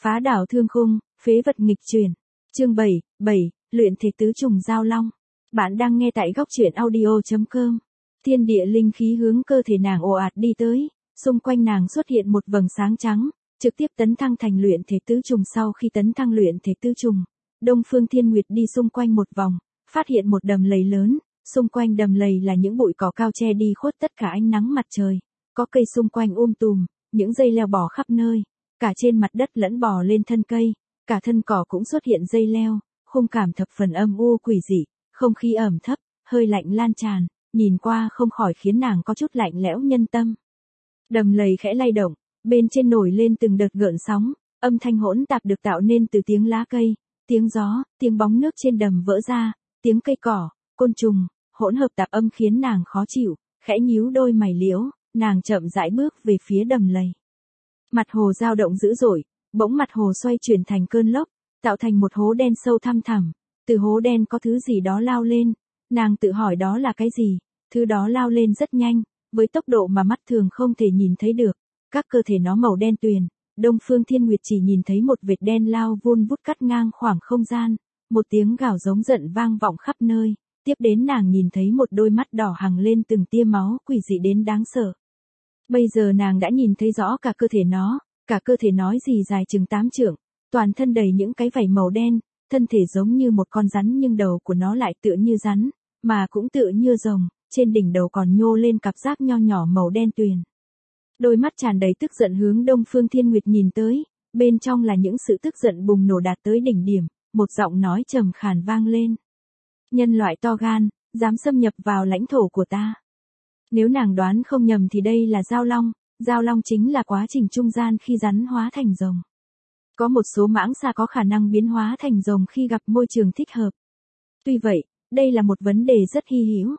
Phá đảo thương khung, phế vật nghịch chuyển. Chương 7, luyện thể tứ trùng giao long. Bạn đang nghe tại góc truyện audio.com. Thiên địa linh khí hướng cơ thể nàng ồ ạt đi tới, xung quanh nàng xuất hiện một vầng sáng trắng, trực tiếp tấn thăng thành luyện thể tứ trùng. Sau khi tấn thăng luyện thể tứ trùng, Đông Phương Thiên Nguyệt đi xung quanh một vòng, phát hiện một đầm lầy lớn, xung quanh đầm lầy là những bụi cỏ cao che đi khuất tất cả ánh nắng mặt trời, có cây xung quanh tùm, những dây leo bò khắp nơi, cả trên mặt đất lẫn bò lên thân cây, cả thân cỏ cũng xuất hiện dây leo, khung cảm thập phần âm u quỷ dị, không khí ẩm thấp, hơi lạnh lan tràn, nhìn qua không khỏi khiến nàng có chút lạnh lẽo nhân tâm. Đầm lầy khẽ lay động, bên trên nổi lên từng đợt gợn sóng, âm thanh hỗn tạp được tạo nên từ tiếng lá cây, tiếng gió, tiếng bóng nước trên đầm vỡ ra, tiếng cây cỏ, côn trùng, hỗn hợp tạp âm khiến nàng khó chịu, khẽ nhíu đôi mày liễu, nàng chậm rãi bước về phía đầm lầy. Mặt hồ dao động dữ dội, bỗng mặt hồ xoay chuyển thành cơn lốc, tạo thành một hố đen sâu thăm thẳm, từ hố đen có thứ gì đó lao lên, nàng tự hỏi đó là cái gì, thứ đó lao lên rất nhanh, với tốc độ mà mắt thường không thể nhìn thấy được, các cơ thể nó màu đen tuyền, Đông Phương Thiên Nguyệt chỉ nhìn thấy một vệt đen lao vun vút cắt ngang khoảng không gian, một tiếng gào giống giận vang vọng khắp nơi, tiếp đến nàng nhìn thấy một đôi mắt đỏ hằng lên từng tia máu quỷ dị đến đáng sợ. Bây giờ nàng đã nhìn thấy rõ cả cơ thể nó, cả cơ thể nói gì dài chừng 8 trượng, toàn thân đầy những cái vảy màu đen, thân thể giống như một con rắn nhưng đầu của nó lại tựa như rắn, mà cũng tựa như rồng, trên đỉnh đầu còn nhô lên cặp giác nho nhỏ màu đen tuyền. Đôi mắt tràn đầy tức giận hướng Đông Phương Thiên Nguyệt nhìn tới, bên trong là những sự tức giận bùng nổ đạt tới đỉnh điểm, một giọng nói trầm khàn vang lên. Nhân loại to gan, dám xâm nhập vào lãnh thổ của ta. Nếu nàng đoán không nhầm thì đây là giao long chính là quá trình trung gian khi rắn hóa thành rồng. Có một số mãng xà có khả năng biến hóa thành rồng khi gặp môi trường thích hợp. Tuy vậy, đây là một vấn đề rất hy hữu.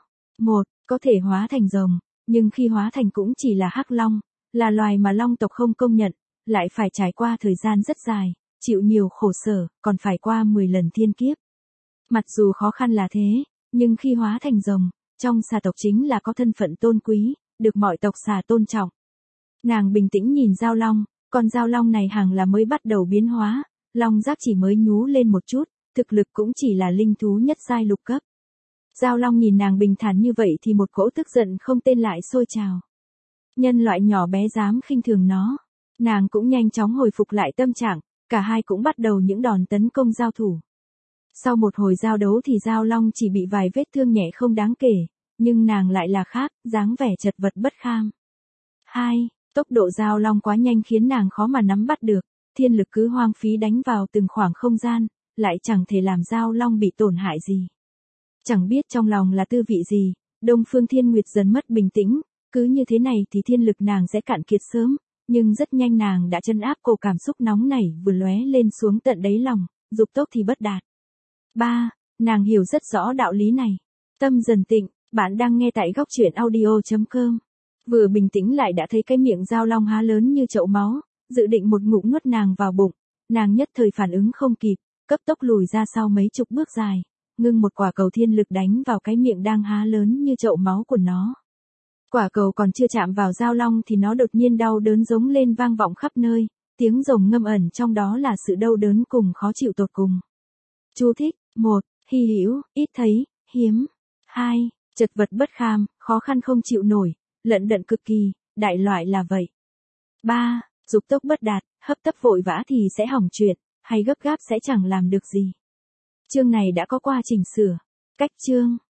Có thể hóa thành rồng, nhưng khi hóa thành cũng chỉ là hắc long, là loài mà long tộc không công nhận, lại phải trải qua thời gian rất dài, chịu nhiều khổ sở, còn phải qua 10 lần thiên kiếp. Mặc dù khó khăn là thế, nhưng khi hóa thành rồng, trong xà tộc chính là có thân phận tôn quý, được mọi tộc xà tôn trọng. Nàng bình tĩnh nhìn giao long, con giao long này hằng là mới bắt đầu biến hóa, long giác chỉ mới nhú lên một chút, thực lực cũng chỉ là linh thú nhất giai lục cấp. Giao long nhìn nàng bình thản như vậy thì một cỗ tức giận không tên lại sôi trào. Nhân loại nhỏ bé dám khinh thường nó. Nàng cũng nhanh chóng hồi phục lại tâm trạng, cả hai cũng bắt đầu những đòn tấn công giao thủ. Sau một hồi giao đấu thì giao long chỉ bị vài vết thương nhẹ không đáng kể, nhưng nàng lại là khác, dáng vẻ chật vật bất kham. Tốc độ giao long quá nhanh khiến nàng khó mà nắm bắt được, thiên lực cứ hoang phí đánh vào từng khoảng không gian, lại chẳng thể làm giao long bị tổn hại gì. Chẳng biết trong lòng là tư vị gì, Đông Phương Thiên Nguyệt dần mất bình tĩnh, cứ như thế này thì thiên lực nàng sẽ cạn kiệt sớm, nhưng rất nhanh nàng đã trấn áp cổ cảm xúc nóng nảy vừa lóe lên xuống tận đáy lòng, dục tốc thì bất đạt. Nàng hiểu rất rõ đạo lý này. Tâm dần tịnh, bạn đang nghe tại góc truyện audio.com. Vừa bình tĩnh lại đã thấy cái miệng giao long há lớn như chậu máu, dự định một ngụm nuốt nàng vào bụng, nàng nhất thời phản ứng không kịp, cấp tốc lùi ra sau mấy chục bước dài, ngưng một quả cầu thiên lực đánh vào cái miệng đang há lớn như chậu máu của nó. Quả cầu còn chưa chạm vào giao long thì nó đột nhiên đau đớn giống lên vang vọng khắp nơi, tiếng rồng ngâm ẩn trong đó là sự đau đớn cùng khó chịu tột cùng. Chú thích: 1. Hy hữu, ít thấy, hiếm. 2. Chật vật bất kham, khó khăn không chịu nổi, lận đận cực kỳ, đại loại là vậy. 3. Dục tốc bất đạt, hấp tấp vội vã thì sẽ hỏng chuyện, hay gấp gáp sẽ chẳng làm được gì. Chương này đã có qua chỉnh sửa. Cách chương